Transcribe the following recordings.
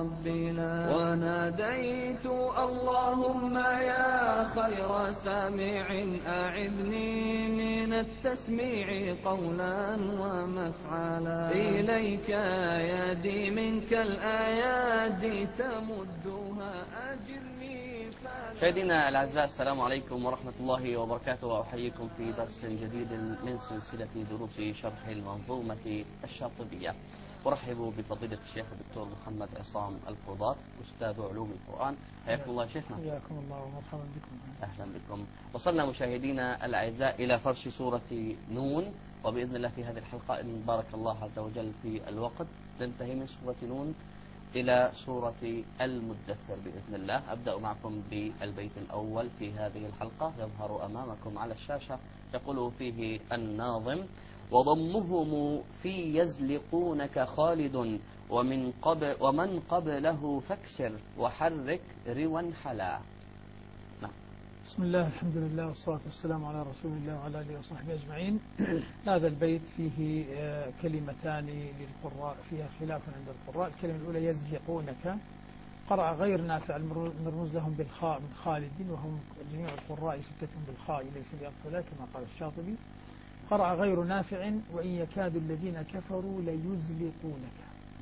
ربنا وناديت اللهم يا خير سامع أعذني من التسميع قولا ومفعلا إليك يدي منك الآيات تمدها أجرني. مشاهدينا الأعزاء، السلام عليكم ورحمة الله وبركاته، وأحييكم في درس جديد من سلسلة دروس شرح المنظومة الشاطبية. أرحب بفضيلة الشيخ الدكتور محمد عصام القضاة، أستاذ علوم القرآن. حياكم الله شيخنا. حياكم الله ومرحبا بكم. أهلا بكم. وصلنا مشاهدينا الأعزاء إلى فرش سورة نون، وبإذن الله في هذه الحلقة إن بارك الله عز وجل في الوقت ننتهي من سورة نون إلى سورة المدثر بإذن الله. أبدأ معكم بالبيت الأول في هذه الحلقة، يظهر أمامكم على الشاشة، يقول فيه الناظم: وضمهم في يزلقونك خالد ومن قبله فاكسر وحرك روا حلا. بسم الله، الحمد لله، والصلاة والسلام على رسول الله وعلى آله وصحبه أجمعين. هذا البيت فيه كلمتان للقراء فيها خلاف عند القراء. الكلمة الأولى يزلقونك، قرأ غير نافع المرموز لهم بالخاء من خالد، وهم جميع القراء ستة بالخاء ليس بأقفلا كما قال الشاطبي. قرأ غير نافع وإن يكاد الذين كفروا ليزلقونك.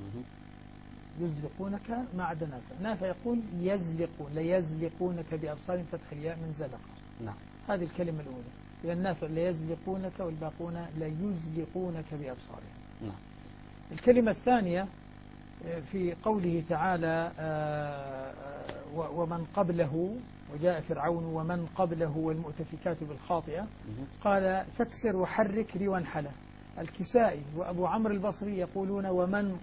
يزلقونك ما عدا نافع. نافع يقول يزلقون، ليزلقونك بأبصار فتح الياء من زلق. نعم. هذه الكلمة الأولى. إذا النافع ليزلقونك والباقون ليزلقونك بأبصارهم. نعم. الكلمة الثانية في قوله تعالى ومن قبله، وجاء فرعون ومن قبله والمؤتفكات بالخاطئة، قال فاكسر وحرك روا حلا. الكسائي وأبو عمرو البصري يقولون ومن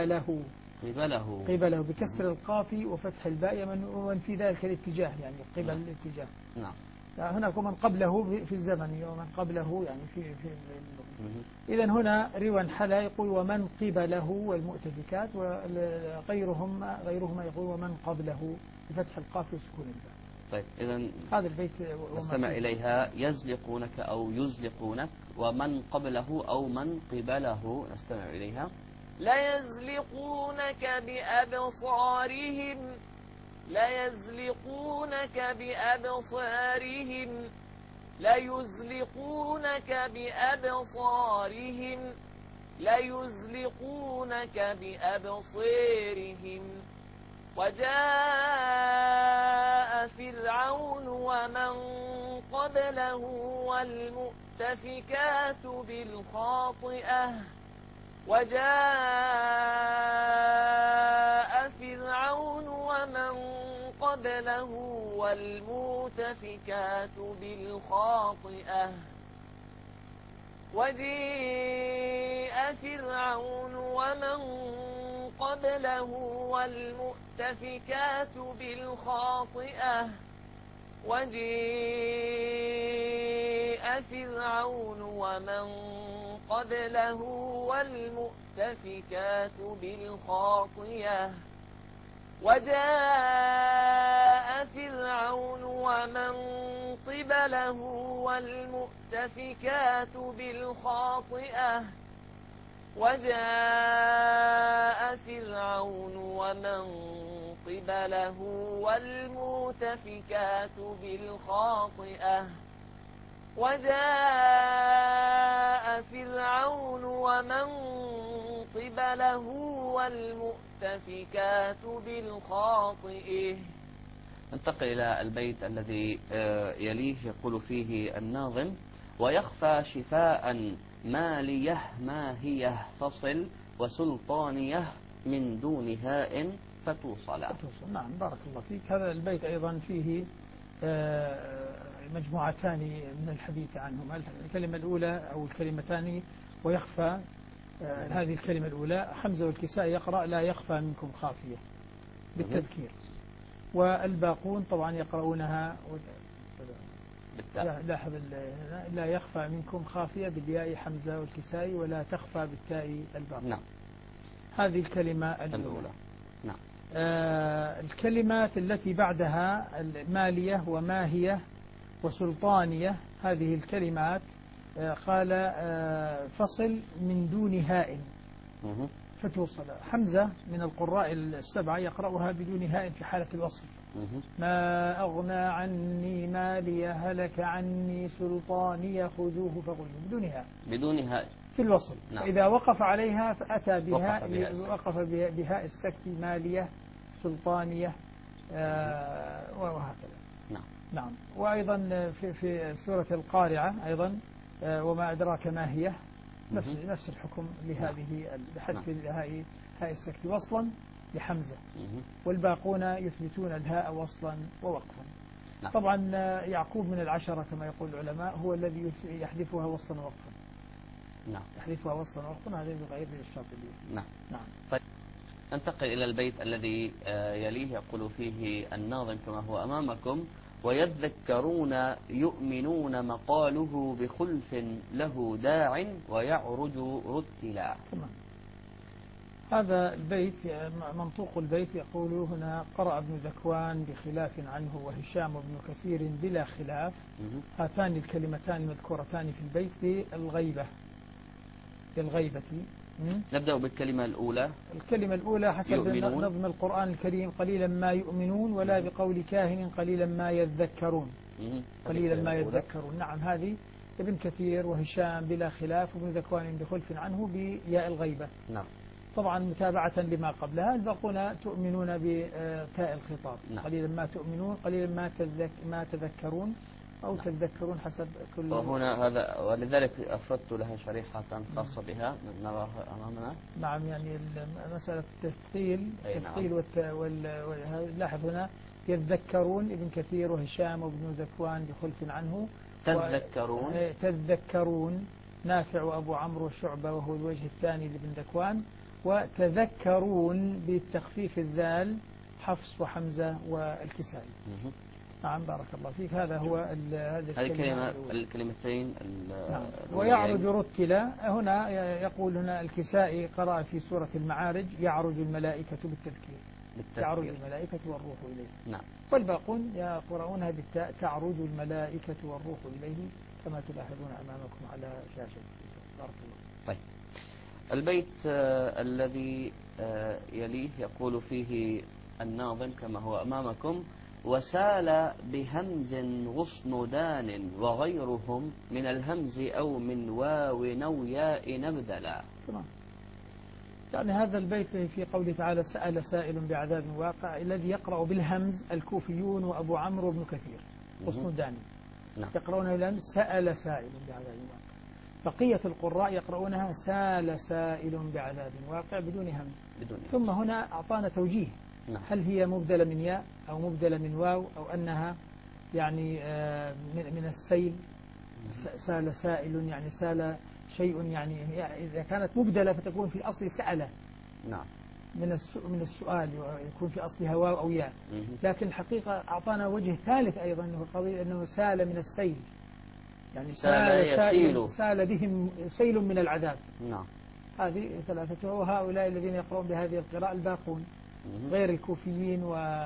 قبله بكسر القاف وفتح الباء، ومن في ذلك الاتجاه يعني قبل الاتجاه. نعم. هناك ومن قبله في الزمن ومن قبله يعني في إذا هنا روا حلا يقول ومن قبله والمؤتفكات، وغيرهما يقول ومن قبله بفتح القاف وسكون الباء. طيب، إذن هذا البيت نستمع إليها. يزلقونك أو يزلقونك، ومن قبله أو من قبله، نستمع إليها. ليزلقونك بأبصارهم، ليزلقونك بأبصارهم، ليزلقونك بأبصارهم، ليزلقونك بأبصارهم. وجاء فرعون ومن قبله والمؤتفكات بالخاطئة، وجاء فرعون ومن قبله والمؤتفكات بالخاطئة، وجيء فرعون ومن قبله والمؤتفكات بالخاطئة، وجيء فرعون ومن قبله والمؤتفكات بالخاطئة، وجاء فرعون ومن قبله والمؤتفكات بالخاطئة، وجاء فرعون ومن قبله والمؤتفكات بالخاطئة، وجاء فرعون ومن قبله والمؤتفكات بالخاطئة. ننتقل إلى البيت الذي يليه، يقول فيه الناظم: ويخفى شفاء ماليه ماهيه فصل وسلطانيه من دون هاء فتوصل. نعم، بارك الله فيك. هذا البيت أيضا فيه مجموعتان من الحديث عنهما. الكلمة الأولى أو الكلمتان ويخفى، هذه الكلمة الأولى حمزة والكسائي يقرأ لا يخفى منكم خافية بالتذكير، والباقون طبعا يقرؤونها لاحظ لا يخفى منكم خافية بالياء حمزة والكسائي، ولا تخفى بالتاء الباقون. نعم. هذه الكلمة الأولى. نعم. الكلمات التي بعدها المالية وماهية وسلطانية، هذه الكلمات قال فصل من دون هاء، فتوصل. حمزة من القراء السبعة يقرأها بدون هاء في حالة الوصل. ما أغنى عني مالي هلك عني سلطاني خذوه فغلوه بدون هاء. بدون هاء في الوصل. نعم. فإذا وقف عليها فأتى بها وقف بهاء السكت مالية سلطانية وهكذا. نعم. نعم. وأيضا في سورة القارعة أيضا وما أدراك ما هي نفس الحكم لهذه بحذف هاء السكت وصلا لحمزة. والباقون يثبتون الهاء وصلا ووقفا. نعم. طبعا يعقوب من العشرة كما يقول العلماء هو الذي يحذفها وصلا ووقفا. نعم. يحذفها وصلا ووقفا هذا بغير الشاطبي. نعم. نعم. طيب ننتقل إلى البيت الذي يليه يقول فيه الناظم كما هو أمامكم: ويذكرون يؤمنون مقاله بخلف له داع ويعرج رتلا. تمام. هذا البيت منطوق البيت يقول هنا: قرأ ابن ذكوان بخلاف عنه وهشام وابن كثير بلا خلاف. هاتان الكلمتان المذكورتان في البيت بالغيبة. نبدأ بالكلمة الأولى. الكلمة الأولى حسب يؤمنون. نظم القرآن الكريم: قليلا ما يؤمنون، ولا بقول كاهن قليلا ما يذكرون. قليلا ما يذكرون. نعم. هذه ابن كثير وهشام بلا خلاف وابن ذكوان بخلف عنه بياء الغيبة. نعم. طبعا متابعة لما قبلها. الباقون تؤمنون بتاء الخطاب. نعم. قليلا ما تؤمنون قليلا ما تذكرون أو نعم. تذكرون حسب كل. وهنا هذا ولذلك أفردت لها شريحة خاصة بها نراها أمامنا. نعم. يعني مسألة التثقيل لاحظ هنا: يذكرون ابن كثير وهشام وابن ذكوان بخلف عنه. تذكرون نافع وأبو عمرو وشعبة وهو الوجه الثاني لابن ذكوان. وتذكرون بالتخفيف الذال حفص وحمزة والكسائي. نعم. بارك الله فيك. هذا هو هذه الكلمتين. نعم. ويعرج رتلا. هنا يقول هنا الكسائي قرأ في سورة المعارج: يعرج الملائكة بالتذكير. يعرج الملائكة والروح إليه. نعم. والباقون يقرؤونها بالتاء: تعرج الملائكة والروح إليه كما تلاحظون أمامكم على شاشة. بارك الله. طيب البيت الذي يليه يقول فيه الناظم كما هو أمامكم: وسال بهمز غصن دان وغيرهم من الهمز أو من واو أو ياء نبدلا. تمام. يعني هذا البيت في قوله تعالى: سأل سائل بعذاب واقع. الذي يقرأ بالهمز الكوفيون وأبو عمرو وابن كثير غصن دان. نعم. يقرؤونها بالهمز: سأل سائل بعذاب واقع. بقية القراء يقرؤونها: سال سائل بعذاب واقع بدون همز. ثم هنا أعطانا توجيه. نعم. هل هي مبدلة من ياء أو مبدلة من واو أو أنها يعني من السيل. سال سائل يعني سال شيء، يعني إذا كانت مبدلة فتكون في أصل سألة. نعم. من السؤال يكون في أصلها واو أو ياء. لكن الحقيقة أعطانا وجه ثالث أيضا، وهو قضية أنه سال من السيل، يعني سال بهم سيل من العذاب. نعم. هذه ثلاثة. وهؤلاء الذين يقرؤون بهذه القراءة الباقون غير الكوفيين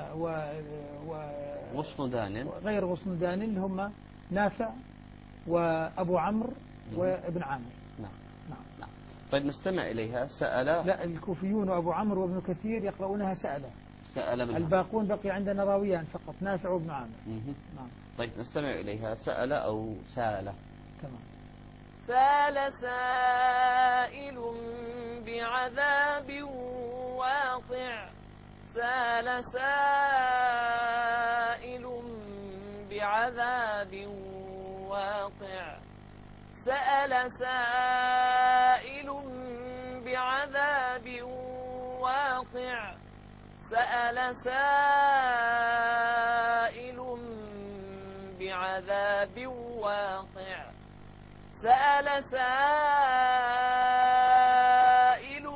غصن دان غير غصن دان اللي هم نافع وأبو عمرو وابن عامر. نعم. نعم. نعم. طيب نستمع إليها. سأل. لا، الكوفيون وأبو عمرو وابن كثير يقرؤونها سأل. الباقون بقي عندنا راويان فقط: نافع وابن عامر. نعم. طيب نستمع إليها. سأل أو سال. تمام. سال سائل بعذاب واقع. سال سائل بعذاب واقع. سأل سائل بعذاب واقع. سأل سائل بعذاب واقع. سأل سائل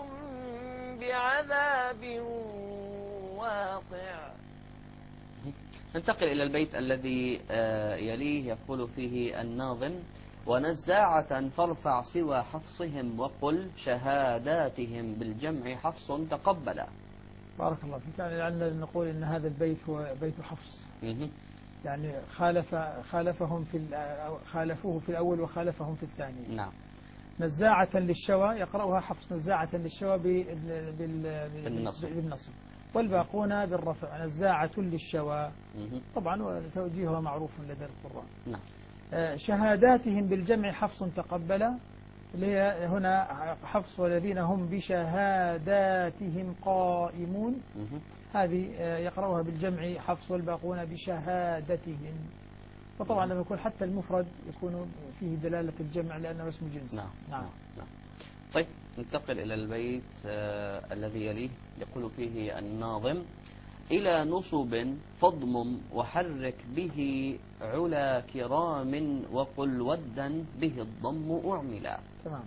بعذاب واقع. ننتقل إلى البيت الذي يليه يقول فيه الناظم: ونزاعة فارفع سوى حفصهم وقل شهاداتهم بالجمع حفص تقبلا. بارك الله فيك. يعني لعلنا نقول إن هذا البيت هو بيت حفص. يعني خالفوه في الأول وخالفهم في الثاني. نعم. نزاعة للشوى يقرأها حفص نزاعة للشوى بالنصب، والباقون بالرفع نزاعة للشوى. طبعا توجيهها معروف لدى القراء. نعم. شهاداتهم بالجمع حفص تقبل، اللي هي هنا حفص والذين هم بشهاداتهم قائمون، هذه يقرأها بالجمع حفص والباقون بشهادتهم. وطبعا لما يكون حتى المفرد يكون فيه دلالة الجمع لأنه اسم جنس. نعم. نعم. نعم. طيب ننتقل إلى البيت الذي يليه، يقول فيه الناظم: إلى نصب فاضمم وحرك به علا كرام وقل ودا به الضم أعملا. تمام.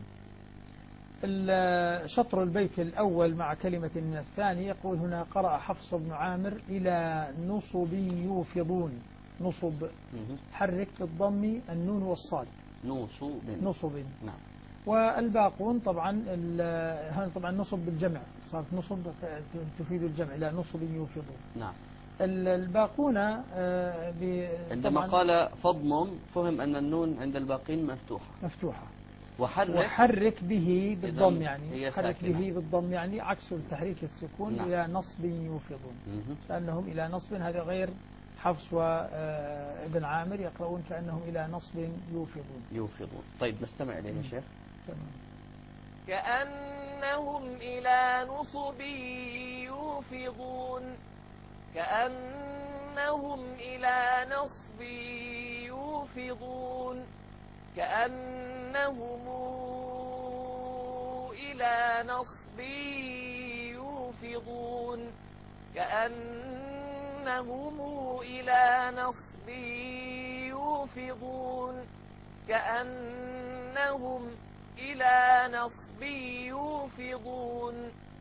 شطر البيت الأول مع كلمة من الثاني يقول هنا: قرأ حفص بن عامر إلى نصب يوفضون. نصب حرك بالضم النون والصاد. نصب. نعم. والباقون طبعا طبعا نصب بالجمع، صارت نصب تفيد الجمع إلى نصب يوفضون. نعم. الباقون عندما قال فضمم فهم أن النون عند الباقين مفتوحة. وحرك به بالضم، يعني حرك به بالضم يعني عكس التحريك السكون. نعم. إلى نصب يوفضون، لأنهم إلى نصب، هذا غير حفص وابن عامر يقرؤون كأنهم إلى نصب يوفضون. طيب نستمع إليه يا شيخ. كأنهم إلى نصب يوفضون. كأنهم إلى نصب يوفضون. كأنهم إلى نصب يوفضون. كأنهم إلى نصب يوفضون. كأنهم إلى نصب يوفضون.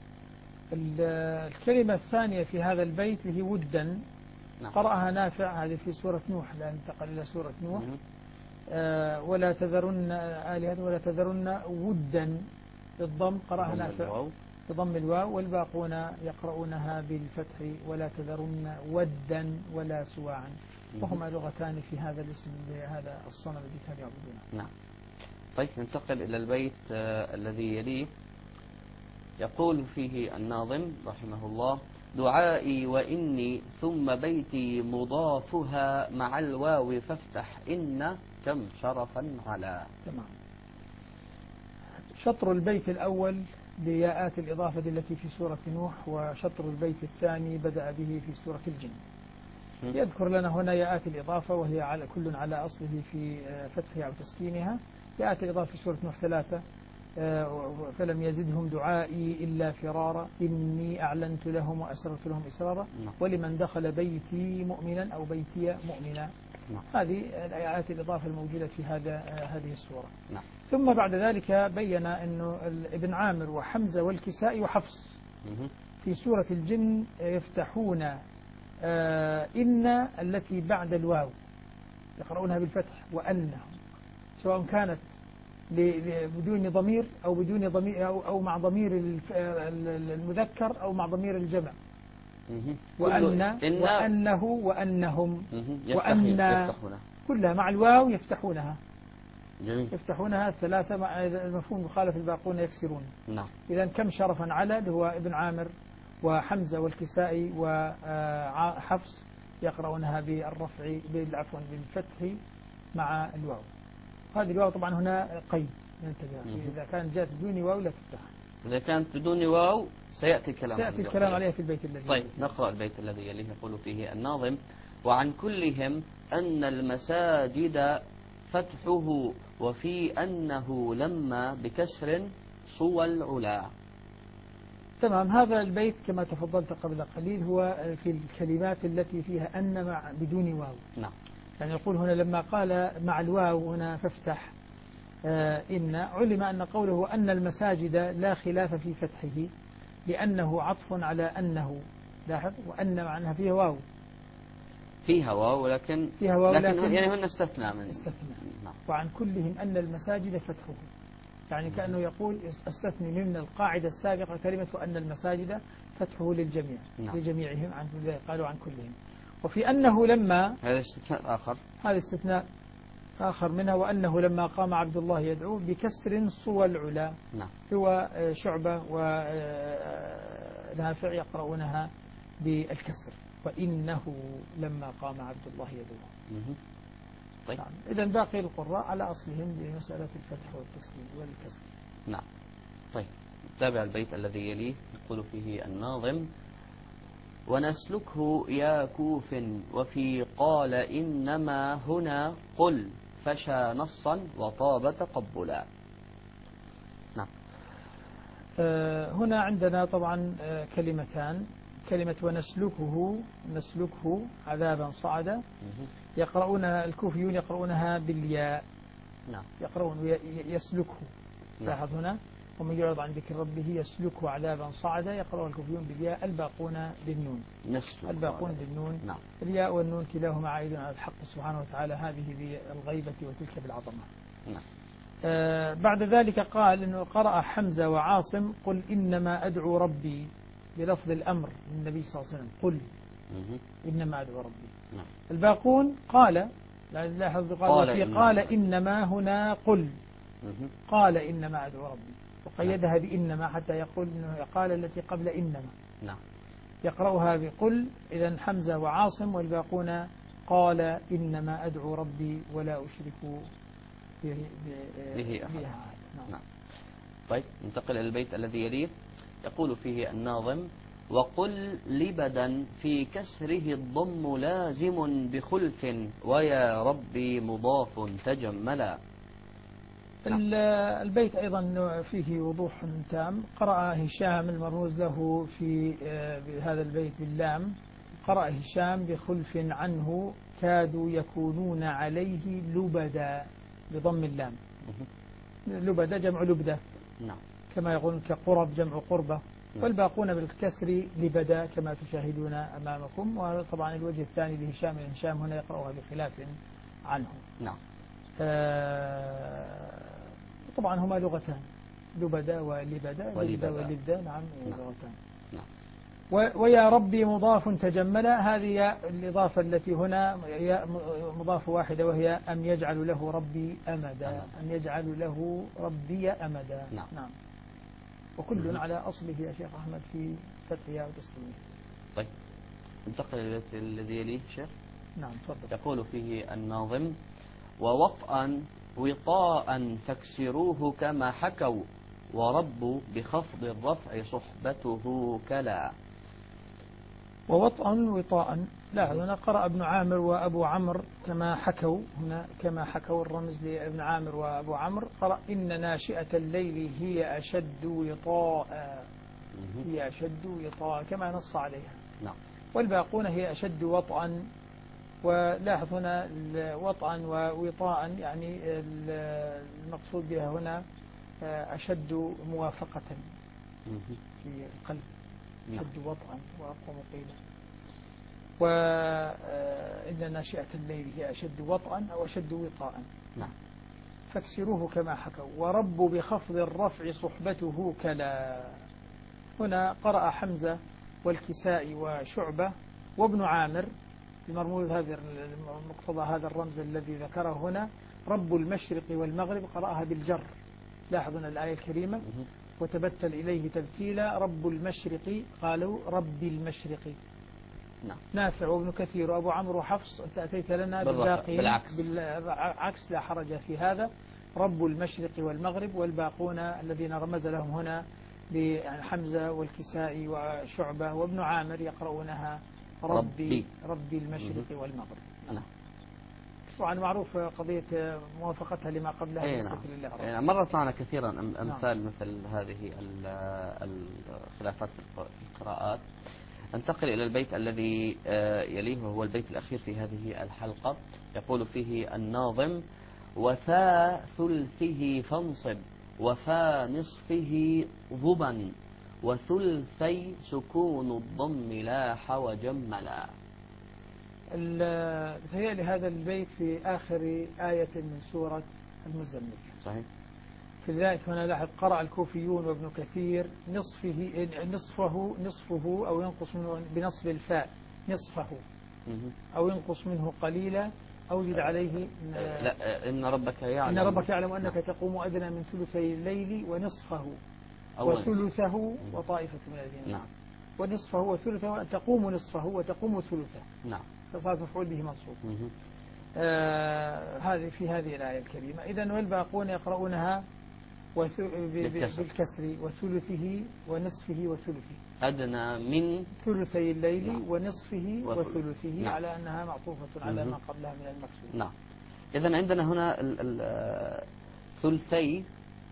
الكلمة الثانية في هذا البيت هي ودا. نعم. قرأها نافع، هذه في سورة نوح، لا انتقل إلى سورة نوح. ولا تذرن آلهة ولا تذرن ودا بالضم، قرأها نافع بضم الواو، والباقون يقرؤونها بالفتح ولا تذرن ودا ولا سواعا، وهما لغتان في هذا الاسم لهذا الصنم الذي كانوا يعبدونه. نعم. طيب ننتقل إلى البيت الذي يليه، يقول فيه الناظم رحمه الله: دعائي وإني ثم بيتي مضافها مع الواو فافتح إن كم شرفا على. تمام. شطر البيت الأول بياءات الإضافة التي في سورة نوح، وشطر البيت الثاني بدأ به في سورة الجن. يذكر لنا هنا ياءات الإضافة، وهي على كل على أصله في فتحها أو تسكينها. ياءات الإضافة في سورة نوح 3: فلم يزدهم دعائي إلا فرارا إني أعلنت لهم وأسررت لهم إسرارا ولمن دخل بيتي مؤمنا أو بيتي مؤمنا. هذه آيات الإضافة الموجودة في هذه السورة. ثم بعد ذلك بين أنه ابن عامر وحمزة والكسائي وحفص في سورة الجن يفتحون إن التي بعد الواو، يقرؤونها بالفتح، وأنهم، سواء كانت بدون ضمير أو بدون ضمير أو مع ضمير المذكر أو مع ضمير الجمع. وأنه وأنهم وأن كلها مع الواو يفتحونها. جميل. يفتحونها الثلاثة، مع المفهوم مخالف الباقون يكسرون. نعم. إذا كم شرفا على اللي هو ابن عامر وحمزة والكسائي وحفص يقرؤونها بالرفع بالفتح مع الواو. هذه الواو طبعا هنا قيد ننتبه، إذا كانت جاءت بدون واو لا تفتح. إذا كانت بدون واو سيأتي الكلام عليه في البيت الذي طيب نقرأ البيت الذي يليه. يقول فيه الناظم: وعن كلهم أن المساجد فتحه وفي أنه لما بكسر صوى العلا. تمام. هذا البيت كما تفضلت قبل قليل هو في الكلمات التي فيها أن مع بدون واو. نعم. يعني يقول هنا لما قال مع الواو هنا فافتح إن، علم أن قوله أن المساجد لا خلاف في فتحه لأنه عطف على أنه. لاحظ، وأن معناها فيها واو، فيها واو لكن يعني هن استثناء من استثناء. نعم. وعن كلهم أن المساجد فتحه، يعني كأنه يقول استثني من القاعدة السابقة كلمة وأن المساجد فتحه للجميع. نعم. لجميعهم، عن قالوا عن كلهم. وفي أنه لما، هذا استثناء آخر، هذا استثناء آخر منها وأنه لما قام عبد الله يدعو بكسر صوى العلا. نعم. هو شعبة ونافع يقرؤونها بالكسر وإنه لما قام عبد الله يدعو. طيب. نعم. إذن باقي القراء على أصلهم بمسألة الفتح والتسكين والكسر. نعم. طيب نتابع البيت الذي يليه. يقول فيه الناظم: ونسلكه يا كوف وفي قال إنما هنا قل فشى نصا وطاب تقبلا. نعم. هنا عندنا طبعا كلمتان. كلمة نسلكه عذابا صعدا يقرؤونها الكوفيون يقرؤونها بالياء. نعم. يقرؤون يسلكه. لاحظ هنا ومن يعرض عن ذكر ربه يسلكه عذابا صعدا يقرأ الكوفيون بالياء الباقون بالنون. الباقون بالنون. نعم. الياء والنون كلاهما عائد على الحق سبحانه وتعالى، هذه بالغيبة وتلك بالعظمة. نعم. بعد ذلك قال إنه قرأ حمزة وعاصم قل إنما أدعو ربي بلفظ الأمر من النبي صلى الله عليه وسلم قل إنما أدعو ربي. نعم. الباقون قال قال إنما هنا قل قال إنما أدعو ربي وقيدها بإنما حتى يقول إنه قال التي قبل إنما. نعم. يقرأها بقل. إذن حمزة وعاصم والباقون قال إنما أدعو ربي ولا أشرك به أحد. نعم. طيب ننتقل إلى البيت الذي يليه. يقول فيه الناظم: وقل لبدا في كسره الضم لازم بخلف ويا ربي مضاف تجملا. البيت أيضا فيه وضوح تام. قرأ هشام المرموز له في هذا البيت باللام. قرأ هشام بخلف عنه كادوا يكونون عليه لبدا بضم اللام. لبدا جمع لبدة. نعم. كما يقولون كقرب جمع قربة. والباقون بالكسر لبدا كما تشاهدون أمامكم. وطبعا الوجه الثاني لهشام الهشام هنا يقرأها بخلاف عنه. نعم. طبعا هما لغتان لبدا ولبدا ولبدا. نعم لغتان. نعم. ويا ربي مضاف تجملا. هذه الإضافة التي هنا مضاف واحدة وهي أم يجعل له ربي أمدا. أم يجعل له ربي أمدا. نعم. وكل على أصله يا شيخ أحمد في فتحها وتسكينها. طيب انتقل الى الذي يليه شيخ. نعم تفضل. يقول فيه الناظم: ووطئا وطاء فاكسروه كما حكوا ورب بخفض الرفع صحبته كلا. ووطئا وطاء. لا هنا قرأ ابن عامر وأبو عمرو كما حكوا. هنا كما حكوا الرمز لابن عامر وأبو عمرو. قرأ إن ناشئة الليل هي أشد وطاء. هي أشد وطاء كما نص عليها. نعم. والباقون هي أشد وطئا. ولاحظ هنا وطئا ووطاء يعني المقصود بها هنا أشد موافقة في القلب. أشد وطئا وأقوم قيلا. وإن ناشئة الليل هي أشد وطئا أو أشد وطاء. نعم. فاكسروه كما حكوا ورب بخفض الرفع صحبته كلا. هنا قرأ حمزة والكسائي وشعبة وابن عامر المرموز هذا مقتضى هذا الرمز الذي ذكره هنا. رب المشرق والمغرب قرأها بالجر. لاحظنا الآية الكريمة وتبتل إليه تبتيلا. رب المشرق قالوا رب المشرق. نعم. نافع وابن كثير وأبو عمرو وحفص أتيت لنا بالعكس لا حرج في هذا. رب المشرق والمغرب. والباقون الذين رمز لهم هنا بحمزة والكسائي وشعبة وابن عامر يقرؤونها ربي المشرق والمغرب. نعم. طبعا معروف قضية موافقتها لما قبلها بالنسبة لله. يعني مرت معنا كثيرا أمثال مثل هذه الخلافات في القراءات. انتقل إلى البيت الذي يليه وهو البيت الأخير في هذه الحلقة. يقول فيه الناظم: وثا ثلثه فانصب وفا نصفه ضبا وثلثي سكون الضم لاح وجملا. بتهيألي هذا البيت في آخر آية من سورة المزمل. صحيح. في ذلك هنا لاحظ قرأ الكوفيون وابن كثير نصفه أو ينقص منه بنصب الفاء نصفه أو ينقص منه قليلا أوجد عليه لا، إن ربك يعلم. إن ربك يعلم أنك تقوم أدنى من ثلثي الليل ونصفه وثلثه وطائفة من الذين. نعم. ونصفه وثلثه، تقوم نصفه وتقوم ثلثه. نعم. فصار مفعول به منصوب. هذه في هذه الآية الكريمة. إذن والباقون يقرؤونها بالكسر وثلثه ونصفه وثلثه. أدنى من ثلثي الليل. نعم. ونصفه وثلثه. نعم. على أنها معطوفة على ما قبلها من المكسور. نعم. إذن عندنا هنا ثلثي،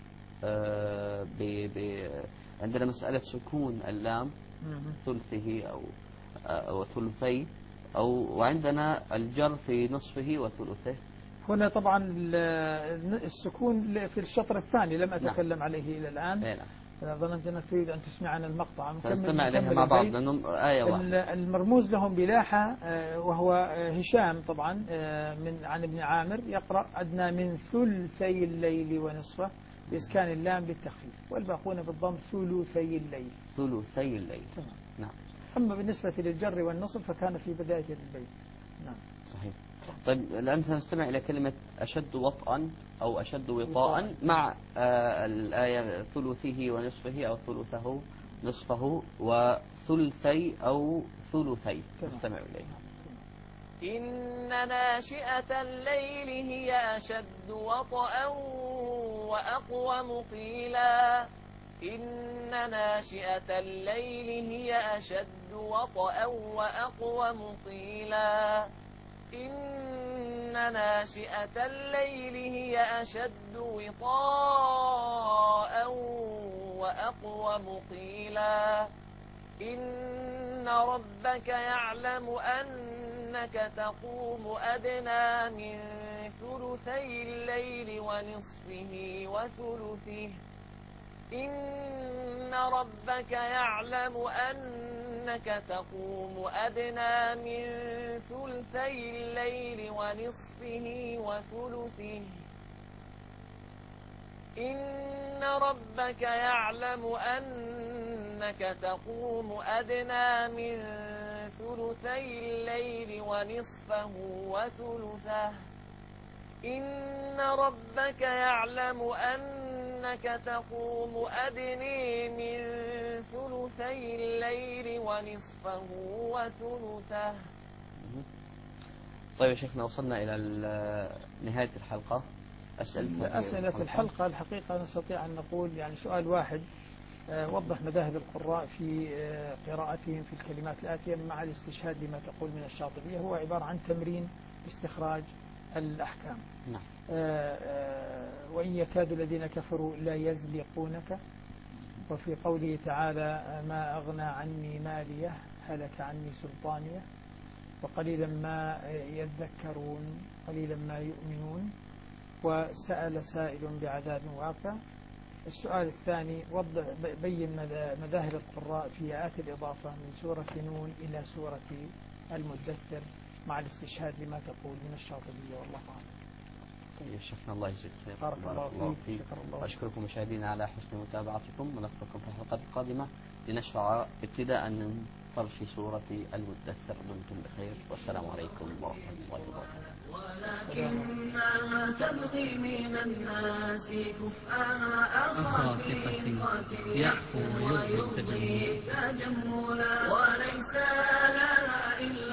عندنا مسألة سكون اللام ثلثه أو ثلثي، وعندنا الجر في نصفه وثلثه. هنا طبعا السكون في الشطر الثاني لم أتكلم عليه إلى الآن. نعم. ظننت أنك تريد أن تسمعنا المقطع. سنستمع إليها مع بعض لأنهم آية واحدة. المرموز لهم بلاحة وهو هشام طبعا عن ابن عامر، يقرأ أدنى من ثلثي الليل ونصفه بإسكان اللام للتخفيف، والباقون بالضم ثلثي الليل. ثلثي الليل. تمام. نعم. أما بالنسبة للجر والنصب فكان في بداية البيت. نعم. صحيح. طيب الآن سنستمع إلى كلمة أشد وطئا أو أشد وطاء مع الآية ثلثه ونصفه أو ثلثه نصفه وثلثي أو ثلثي. نستمع إليها. إن ناشئة الليل هي أشد وطئا وأقوم قيلا. إن ناشئة الليل هي أشد وطئا وأقوم قيلا. إن ناشئة الليل هي أشد وطئا وأقوم قيلا. إن ربك يعلم أنك تقوم أدنى من ثلثي الليل ونصفه وثلثه. إن ربك يعلم أنك تقوم أدنى من ثلثي الليل ونصفه وثلثه. إن ربك يعلم أنك تقوم أدنى من ثلثي الليل ونصفه وثلثه. إن ربك يعلم أنك تقوم أدنى من ثلثي الليل ونصفه وثلثه. طيب يا شيخنا، وصلنا إلى نهاية الحلقة. أسئلة الحلقة الحقيقة نستطيع أن نقول يعني سؤال واحد وضح مذاهب القراء في قراءتهم في الكلمات الآتية مع الاستشهاد لما تقول من الشاطبية. هو عبارة عن تمرين استخراج الأحكام. نعم. وإن يكاد الذين كفروا لا يزلقونك. وفي قوله تعالى ما أغنى عني مالية هلك عني سلطانية وقليلا ما يذكرون قليلا ما يؤمنون وسأل سائل بعذاب واقع. السؤال الثاني بين مذاهب القراء في آيات الإضافة من سورة نون إلى سورة المدثر مع الاستشهاد لما تقول من الشاطبية. والله أعلم. طيب شيخنا، الله يجزيك خير. بارك الله فيك. وأشكركم مشاهدينا على حسن متابعتكم، ونلقاكم في الحلقات القادمة لنشرع ابتداء من فرش سورة المدثر. دمتم بخير، والسلام عليكم ورحمة الله وبركاته. ولكنها تبغي من الناس كفءها أخافقة يعفو ويبغي تجملا وليس لها إلا